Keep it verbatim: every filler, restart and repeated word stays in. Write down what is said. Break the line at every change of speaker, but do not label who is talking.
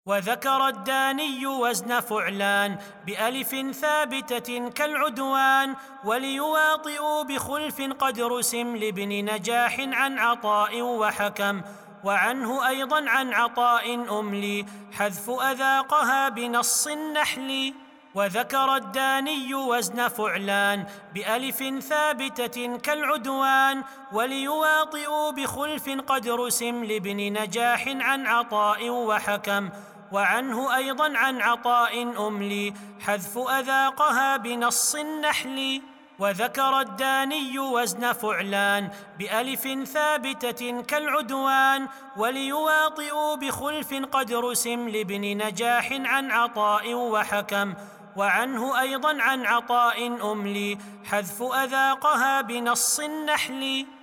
وذكر الداني وزن فعلان بألف ثابتة كالعدوان، وليواطئوا بخلف قد رسم لابن نجاح عن عطاء وحكم، وعنه أيضا عن عطاء أملي حذف أذاقها بنص النحل. وذكر الداني وزن فعلان بألف ثابتة كالعدوان، وليواطئوا بخلف قد رسم لابن نجاح عن عطاء وحكم، وعنه أيضا عن عطاء أملي حذف أذاقها بنص النحل. وذكر الداني وزن فعلان بألف ثابتة كالعدوان، وليواطئوا بخلف قد رسم لابن نجاح عن عطاء وحكم، وعنه أيضا عن عطاء أملي حذف أذاقها بنص النحل.